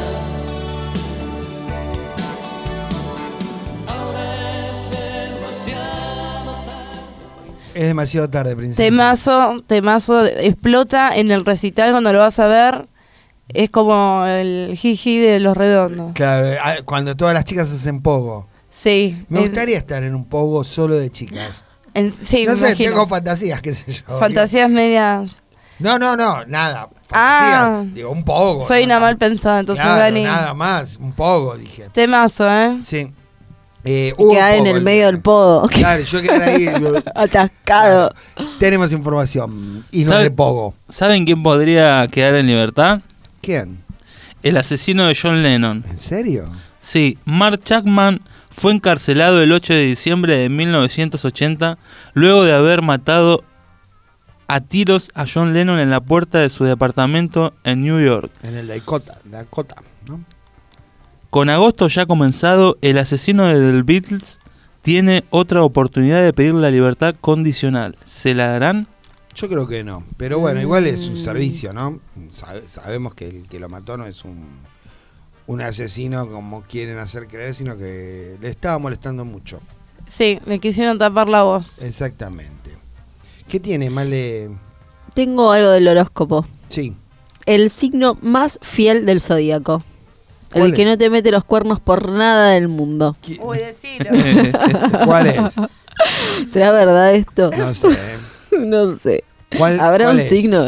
Ahora es demasiado tarde. Es demasiado tarde, princesa. Temazo, explota en el recital cuando lo vas a ver. Es como el jiji de Los Redondos. Claro, cuando todas las chicas hacen pogo. Sí. Me gustaría estar en un pogo solo de chicas. Sí, no me sé, imagino. tengo fantasías, qué sé yo. Fantasías medias. No, nada. Fantasías. Digo, un pogo. Soy una mal pensada, entonces claro, Dani. nada más, un pogo, dije. Temazo, ¿eh? Sí. Quedar en el medio del pogo. Claro, yo quedar ahí atascado. Claro. Tenemos información y no de pogo. ¿Saben quién podría quedar en libertad? ¿Quién? El asesino de John Lennon. ¿En serio? Sí, Mark Chapman fue encarcelado el 8 de diciembre de 1980 luego de haber matado a tiros a John Lennon en la puerta de su departamento en New York. En el Dakota, ¿no? Con agosto ya comenzado, el asesino de The Beatles tiene otra oportunidad de pedir la libertad condicional. ¿Se la darán? Yo creo que no, pero bueno, igual es un servicio, ¿no? Sabemos que el que lo mató no es un asesino como quieren hacer creer, sino que le estaba molestando mucho. Sí, le quisieron tapar la voz. Exactamente. ¿Qué tiene, Male? Tengo algo del horóscopo. Sí. El signo más fiel del zodíaco. El ¿Cuál que es? no te mete los cuernos por nada del mundo. Uy, decilo. ¿Cuál es? ¿Será verdad esto? No sé. No sé. ¿Cuál ¿Habrá un es? signo?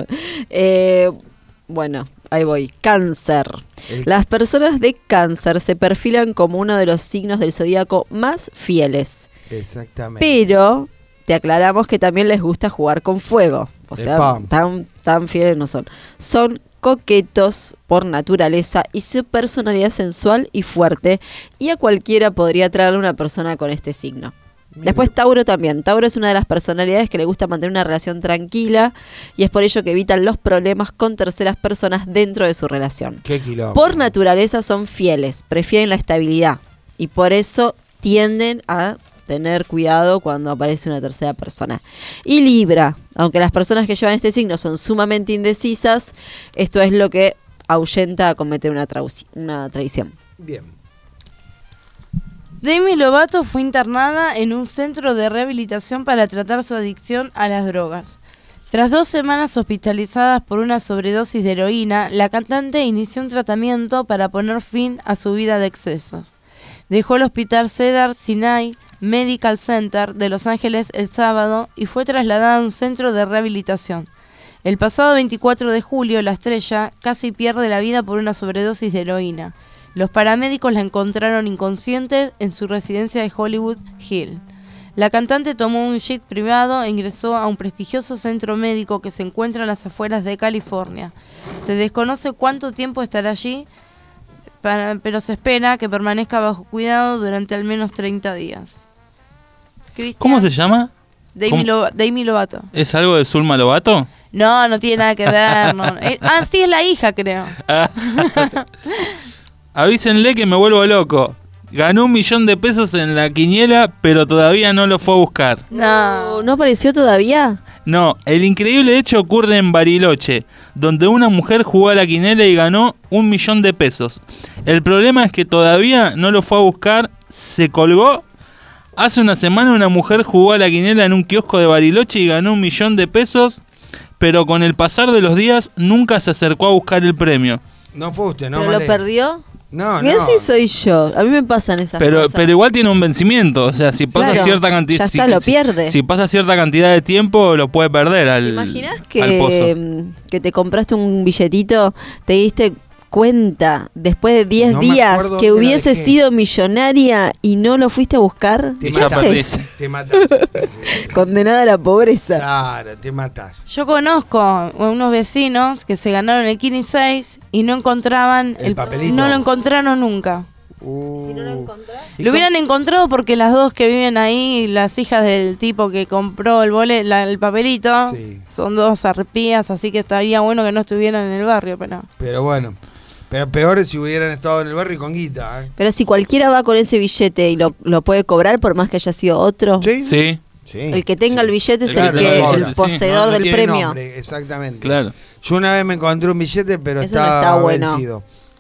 Bueno, ahí voy. Cáncer. Las personas de Cáncer se perfilan como uno de los signos del zodíaco más fieles. Exactamente. Pero te aclaramos que también les gusta jugar con fuego. O sea, tan fieles no son. Son coquetos por naturaleza y su personalidad sensual y fuerte. Y a cualquiera podría atraerle una persona con este signo. Después Tauro también. Tauro es una de las personalidades que le gusta mantener una relación tranquila y es por ello que evitan los problemas con terceras personas dentro de su relación. Qué quilombo. Por naturaleza son fieles, prefieren la estabilidad y por eso tienden a tener cuidado cuando aparece una tercera persona. Y Libra, aunque las personas que llevan este signo son sumamente indecisas, esto es lo que ahuyenta a cometer una traición. Bien. Demi Lovato fue internada en un centro de rehabilitación para tratar su adicción a las drogas. Tras 2 semanas hospitalizadas por una sobredosis de heroína, la cantante inició un tratamiento para poner fin a su vida de excesos. Dejó el hospital Cedar Sinai Medical Center de Los Ángeles el sábado y fue trasladada a un centro de rehabilitación. El pasado 24 de julio, la estrella casi pierde la vida por una sobredosis de heroína. Los paramédicos la encontraron inconsciente en su residencia de Hollywood Hill. La cantante tomó un jet privado e ingresó a un prestigioso centro médico que se encuentra en las afueras de California. Se desconoce cuánto tiempo estará allí, pero se espera que permanezca bajo cuidado durante al menos 30 días. Cristian, ¿Cómo se llama? Demi Lovato. ¿Es algo de Zulma Lovato? No tiene nada que ver. No. Sí, es la hija, creo. Avísenle que me vuelvo loco. Ganó $1 millón en la quiniela, pero todavía no lo fue a buscar. ¿No apareció todavía? No, el increíble hecho ocurre en Bariloche, donde una mujer jugó a la quiniela y ganó $1 millón. El problema es que todavía no lo fue a buscar, se colgó. Hace una semana una mujer jugó a la quiniela en un kiosco de Bariloche y ganó $1 millón, pero con el pasar de los días nunca se acercó a buscar el premio. No fue usted, ¿no? ¿Pero lo perdió? No, Mirá si soy yo. A mí me pasan esas cosas. Pero igual tiene un vencimiento. O sea, si pasa cierta cantidad... Ya está, lo pierde. Si pasa cierta cantidad de tiempo, lo puede perder al pozo. ¿Te imaginas que te compraste un billetito, te diste cuenta después de 10 días que hubiese sido millonaria y no lo fuiste a buscar? Te matás. Condenada a la pobreza. Claro, te matás. Yo conozco unos vecinos que se ganaron el Kini 6 y no encontraban el papelito. No lo encontraron nunca. Si no lo encontrás. Lo hubieran encontrado porque las dos que viven ahí, las hijas del tipo que compró el papelito, son dos arpías, así que estaría bueno que no estuvieran en el barrio, pero bueno. Pero peor es si hubieran estado en el barrio y con guita, ¿eh? Pero si cualquiera va con ese billete y lo puede cobrar por más que haya sido otro. Sí. El que tenga el billete es el poseedor del premio. Nombre, exactamente. Claro. Yo una vez me encontré un billete, pero eso no está bueno. Vencido.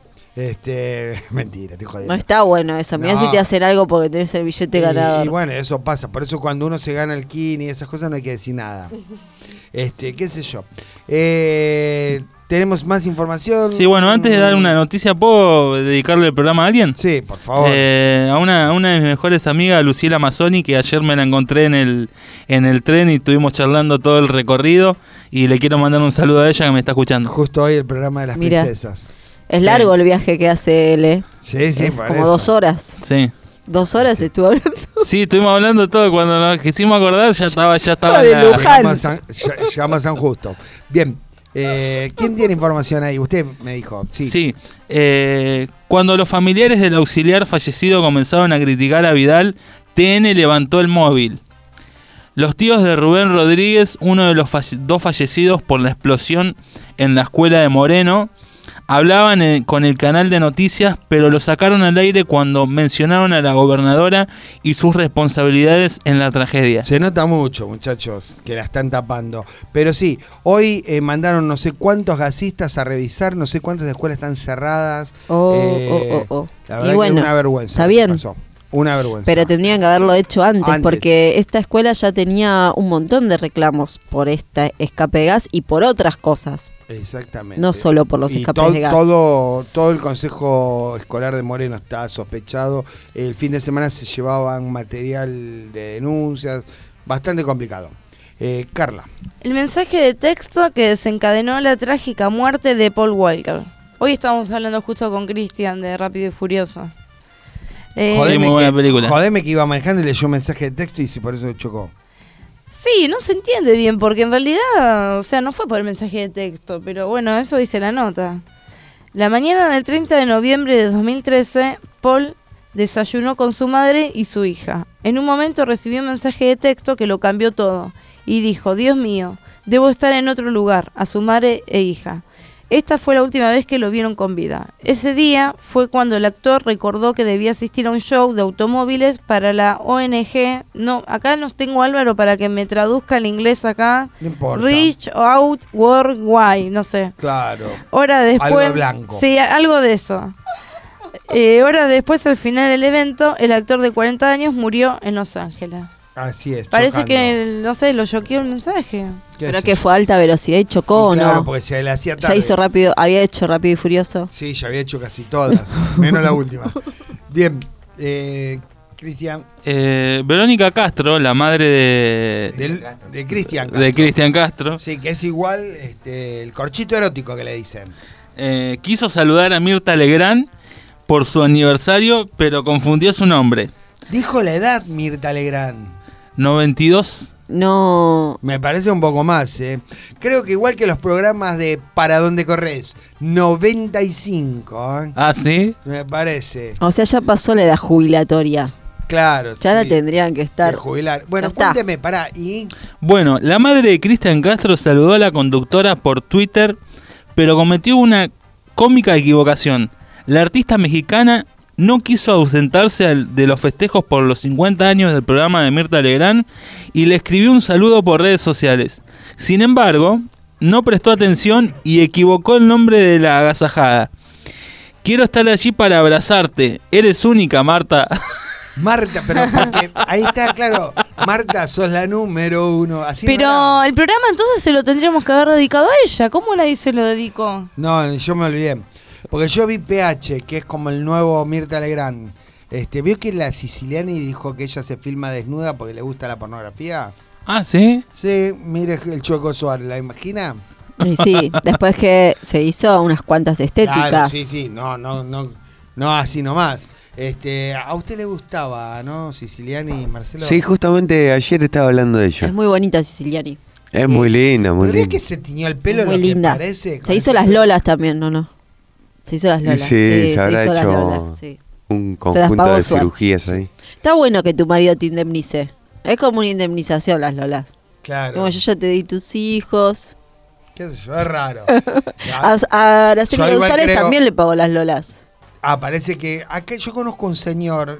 Mentira, te jodí. No está bueno eso. Mirá si te hacen algo porque tenés el billete ganador. Y bueno, eso pasa. Por eso cuando uno se gana el Kini y esas cosas no hay que decir nada. Qué sé yo. ¿Tenemos más información? Sí, bueno, antes de dar una noticia, ¿puedo dedicarle el programa a alguien? Sí, por favor. A una de mis mejores amigas, Luciela Mazzoni, que ayer me la encontré en el tren y estuvimos charlando todo el recorrido. Y le quiero mandar un saludo a ella que me está escuchando. Justo hoy el programa de las princesas. Es largo el viaje que hace él, Sí, es como 2 horas. Sí. 2 horas estuvo hablando. Sí, estuvimos hablando todo. Cuando nos quisimos acordar ya estaba Llegamos a San Justo. Bien. ¿Quién tiene información ahí? Usted me dijo. Sí. Cuando los familiares del auxiliar fallecido comenzaron a criticar a Vidal, TN levantó el móvil. Los tíos de Rubén Rodríguez, uno de los 2 fallecidos por la explosión en la escuela de Moreno, hablaban con el canal de noticias, pero lo sacaron al aire cuando mencionaron a la gobernadora y sus responsabilidades en la tragedia. Se nota mucho, muchachos, que la están tapando. Pero sí, hoy mandaron no sé cuántos gasistas a revisar, no sé cuántas escuelas están cerradas. La verdad y bueno, que es una vergüenza. Está bien. Pasó. Una vergüenza. Pero tendrían que haberlo hecho antes, porque esta escuela ya tenía un montón de reclamos por este escape de gas y por otras cosas. Exactamente. No solo por los escapes de gas. Todo el Consejo Escolar de Moreno está sospechado. El fin de semana se llevaban material de denuncias. Bastante complicado. Carla. El mensaje de texto que desencadenó la trágica muerte de Paul Walker. Hoy estamos hablando justo con Cristian de Rápido y Furioso. Muy buena película. Jodeme que iba manejando y leyó un mensaje de texto y por eso chocó. Sí, no se entiende bien, porque en realidad, no fue por el mensaje de texto, pero bueno, eso dice la nota. La mañana del 30 de noviembre de 2013, Paul desayunó con su madre y su hija. En un momento recibió un mensaje de texto que lo cambió todo y dijo: Dios mío, debo estar en otro lugar, a su madre e hija. Esta fue la última vez que lo vieron con vida. Ese día fue cuando el actor recordó que debía asistir a un show de automóviles para la ONG. No, acá no tengo Álvaro para que me traduzca el inglés acá. No importa. Reach Out Worldwide, no sé. Claro. Hora después. Algo blanco. Sí, algo de eso. Horas después, al final del evento, el actor de 40 años murió en Los Ángeles. Así es. Parece chocando. que, no sé, lo choqueó el mensaje. Pero que fue a alta velocidad y chocó, ¿o no? Claro, porque se le hacía tarde. Ya hizo rápido, había hecho Rápido y Furioso. Sí, ya había hecho casi todas, menos la última. Bien, Cristian. Verónica Castro, la madre de Cristian Castro. De Cristian Castro. Sí, que es igual el corchito erótico que le dicen. Quiso saludar a Mirta Legrand por su aniversario, pero confundió su nombre. Dijo la edad Mirta Legrand. 92. No. Me parece un poco más, Creo que igual que los programas de ¿Para dónde corres? 95, Ah, ¿sí? Me parece. O sea, ya pasó la edad jubilatoria. Claro, ya sí. la tendrían que estar. Que jubilar. Bueno, Ya está. cuénteme, pará. ¿Y? Bueno, la madre de Cristian Castro saludó a la conductora por Twitter, pero cometió una cómica equivocación. La artista mexicana no quiso ausentarse de los festejos por los 50 años del programa de Mirta Legrand y le escribió un saludo por redes sociales. Sin embargo, no prestó atención y equivocó el nombre de la agasajada. Quiero estar allí para abrazarte. Eres única, Marta. Marta, pero porque ahí está, claro. Marta, sos la número 1. Así Pero no el programa entonces se lo tendríamos que haber dedicado a ella. ¿Cómo nadie se lo dedicó? No, yo me olvidé. Porque yo vi PH, que es como el nuevo Mirta Legrand. ¿Vio que la Siciliani dijo que ella se filma desnuda porque le gusta la pornografía? Ah, ¿sí? Sí, mire el Choco Suárez, ¿la imagina? Y sí, después que se hizo unas cuantas estéticas. Claro, sí, no así nomás. A usted le gustaba, ¿no? Siciliani y Marcelo. Sí, justamente ayer estaba hablando de ella. Es muy bonita Siciliani. Es muy linda, muy ¿Pero ves linda. que se tiñó el pelo? Muy lo que linda. parece, con Se hizo ese las pelo? lolas también, ¿no? Se hizo las lolas. Sí, se habrá hizo las hecho lolas, sí. un las conjunto pagó de su ar- cirugías ahí. Está bueno que tu marido te indemnice. Es como una indemnización las lolas. Claro. Como yo ya te di tus hijos. ¿Qué sé yo? Es raro. A Araceli Yo igual González creo- también le pagó las lolas. Parece que acá yo conozco un señor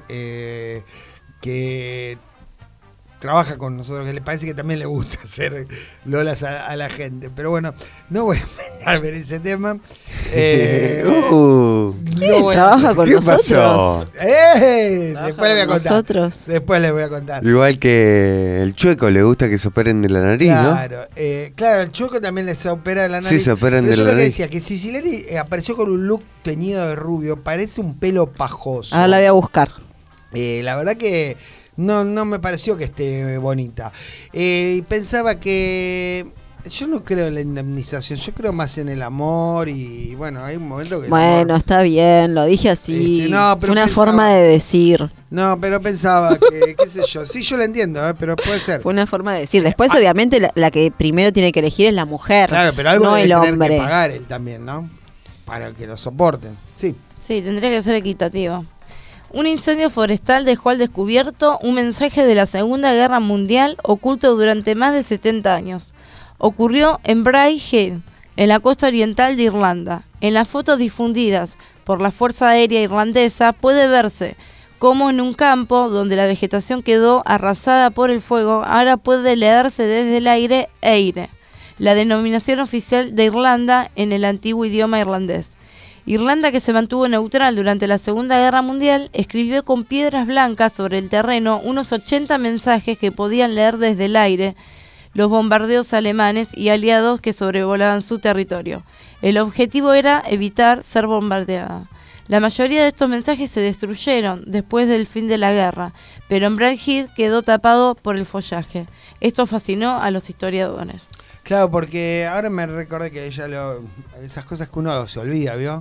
que trabaja con nosotros, que le parece que también le gusta hacer lolas a la gente. Pero bueno, no voy a meterme en ese tema. ¿Qué? No voy a- ¿Trabaja con ¿Qué nosotros? pasó? Después le voy a contar. Nosotros. Después les voy a contar. Igual que el Chueco le gusta que se operen de la nariz, Claro, claro, el Choco también se opera de la nariz. Sí, se operan Pero de yo la lo que nariz. decía, que Siciliani apareció con un look teñido de rubio, parece un pelo pajoso. Ahora la voy a buscar. La verdad que no me pareció que esté bonita. Pensaba que yo no creo en la indemnización, yo creo más en el amor y bueno, hay un momento que... el Bueno, amor- está bien, lo dije así. no, pero Una pensaba- forma de decir. No, pero pensaba que, qué sé yo, sí yo lo entiendo, pero puede ser. Fue una forma de decir. Después, obviamente, la que primero tiene que elegir es la mujer. Claro, pero algo no debe el tener hombre. que pagar él también, ¿no? Para que lo soporten. Sí. Sí, tendría que ser equitativo. Un incendio forestal dejó al descubierto un mensaje de la Segunda Guerra Mundial oculto durante más de 70 años. Ocurrió en Bray Head, en la costa oriental de Irlanda. En las fotos difundidas por la Fuerza Aérea Irlandesa puede verse cómo en un campo donde la vegetación quedó arrasada por el fuego, ahora puede leerse desde el aire Eire, la denominación oficial de Irlanda en el antiguo idioma irlandés. Irlanda, que se mantuvo neutral durante la Segunda Guerra Mundial, escribió con piedras blancas sobre el terreno unos 80 mensajes que podían leer desde el aire los bombardeos alemanes y aliados que sobrevolaban su territorio. El objetivo era evitar ser bombardeada. La mayoría de estos mensajes se destruyeron después del fin de la guerra, pero en Bray Head quedó tapado por el follaje. Esto fascinó a los historiadores. Claro, porque ahora me recordé que esas cosas que uno se olvida, ¿vio?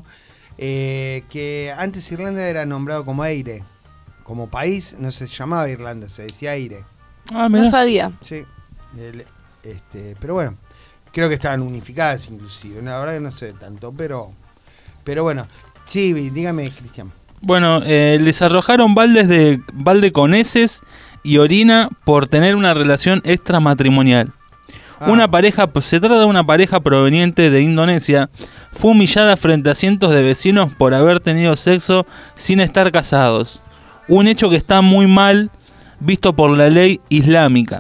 Que antes Irlanda era nombrado como Eire. Como país no se llamaba Irlanda, se decía Eire. No sabía. Sí. Pero bueno, creo que estaban unificadas inclusive. La verdad que no sé tanto, pero bueno. Sí, dígame, Cristian. Bueno, les arrojaron balde con heces y orina por tener una relación extramatrimonial. Se trata de una pareja proveniente de Indonesia. Fue humillada frente a cientos de vecinos por haber tenido sexo sin estar casados. Un hecho que está muy mal visto por la ley islámica.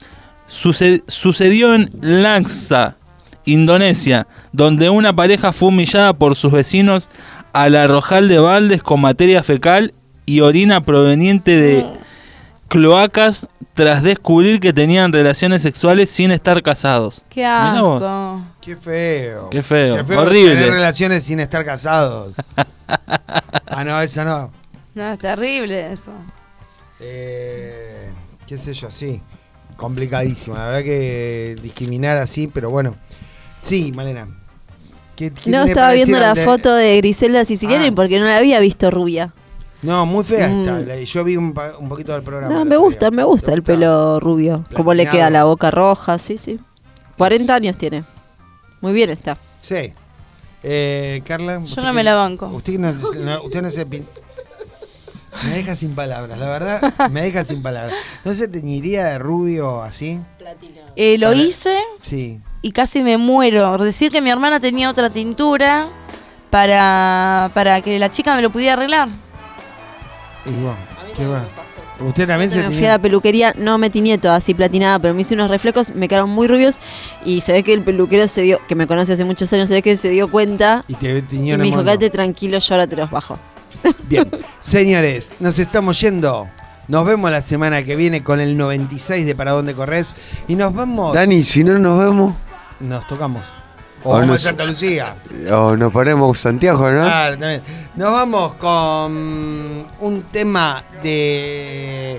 Sucedió en Laksa, Indonesia, donde una pareja fue humillada por sus vecinos al arrojarle baldes con materia fecal y orina proveniente de cloacas tras descubrir que tenían relaciones sexuales sin estar casados. ¡Qué Mirá vos. asco! Qué feo. Qué feo. Horrible. Horrible. Tener relaciones sin estar casados. No, esa no. No, es terrible eso. Qué sé yo, sí. Complicadísimo. La verdad que discriminar así, pero bueno. Sí, Malena. No, estaba viendo la foto de Griselda Siciliani porque no la había visto rubia. No, muy fea está. Yo vi un poquito del programa. No, me gusta el pelo rubio. Cómo le queda la boca roja, sí. 40 años tiene. Muy bien está. Sí. Carla. Yo no me la banco. Usted no se... Me deja sin palabras, la verdad, me deja sin palabras. ¿No se teñiría de rubio así? Lo hice. Sí. Y casi me muero. Decir que mi hermana tenía otra tintura para que la chica me lo pudiera arreglar. Y bueno, ¿qué va? ¿Usted también se fui a la peluquería, no me tiñé toda así platinada, pero me hice unos reflejos, me quedaron muy rubios y se ve que el peluquero se dio, que me conoce hace muchos años, se ve que se dio cuenta y te tiñó y me dijo, quédate tranquilo, yo ahora te los bajo. Bien, señores, nos estamos yendo. Nos vemos la semana que viene con el 96 de Para Dónde Corres. Y nos vamos. Dani, si no nos vemos, nos tocamos. O vamos a Santa Lucía. O nos ponemos Santiago, ¿no? Ah, también. Nos vamos con un tema de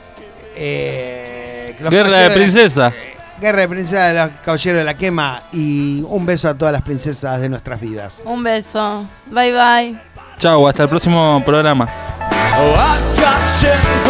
Guerra de Princesa. Guerra de Princesa de los Caballeros de la Quema. Y un beso a todas las princesas de nuestras vidas. Un beso. Bye bye. Chau, hasta el próximo programa.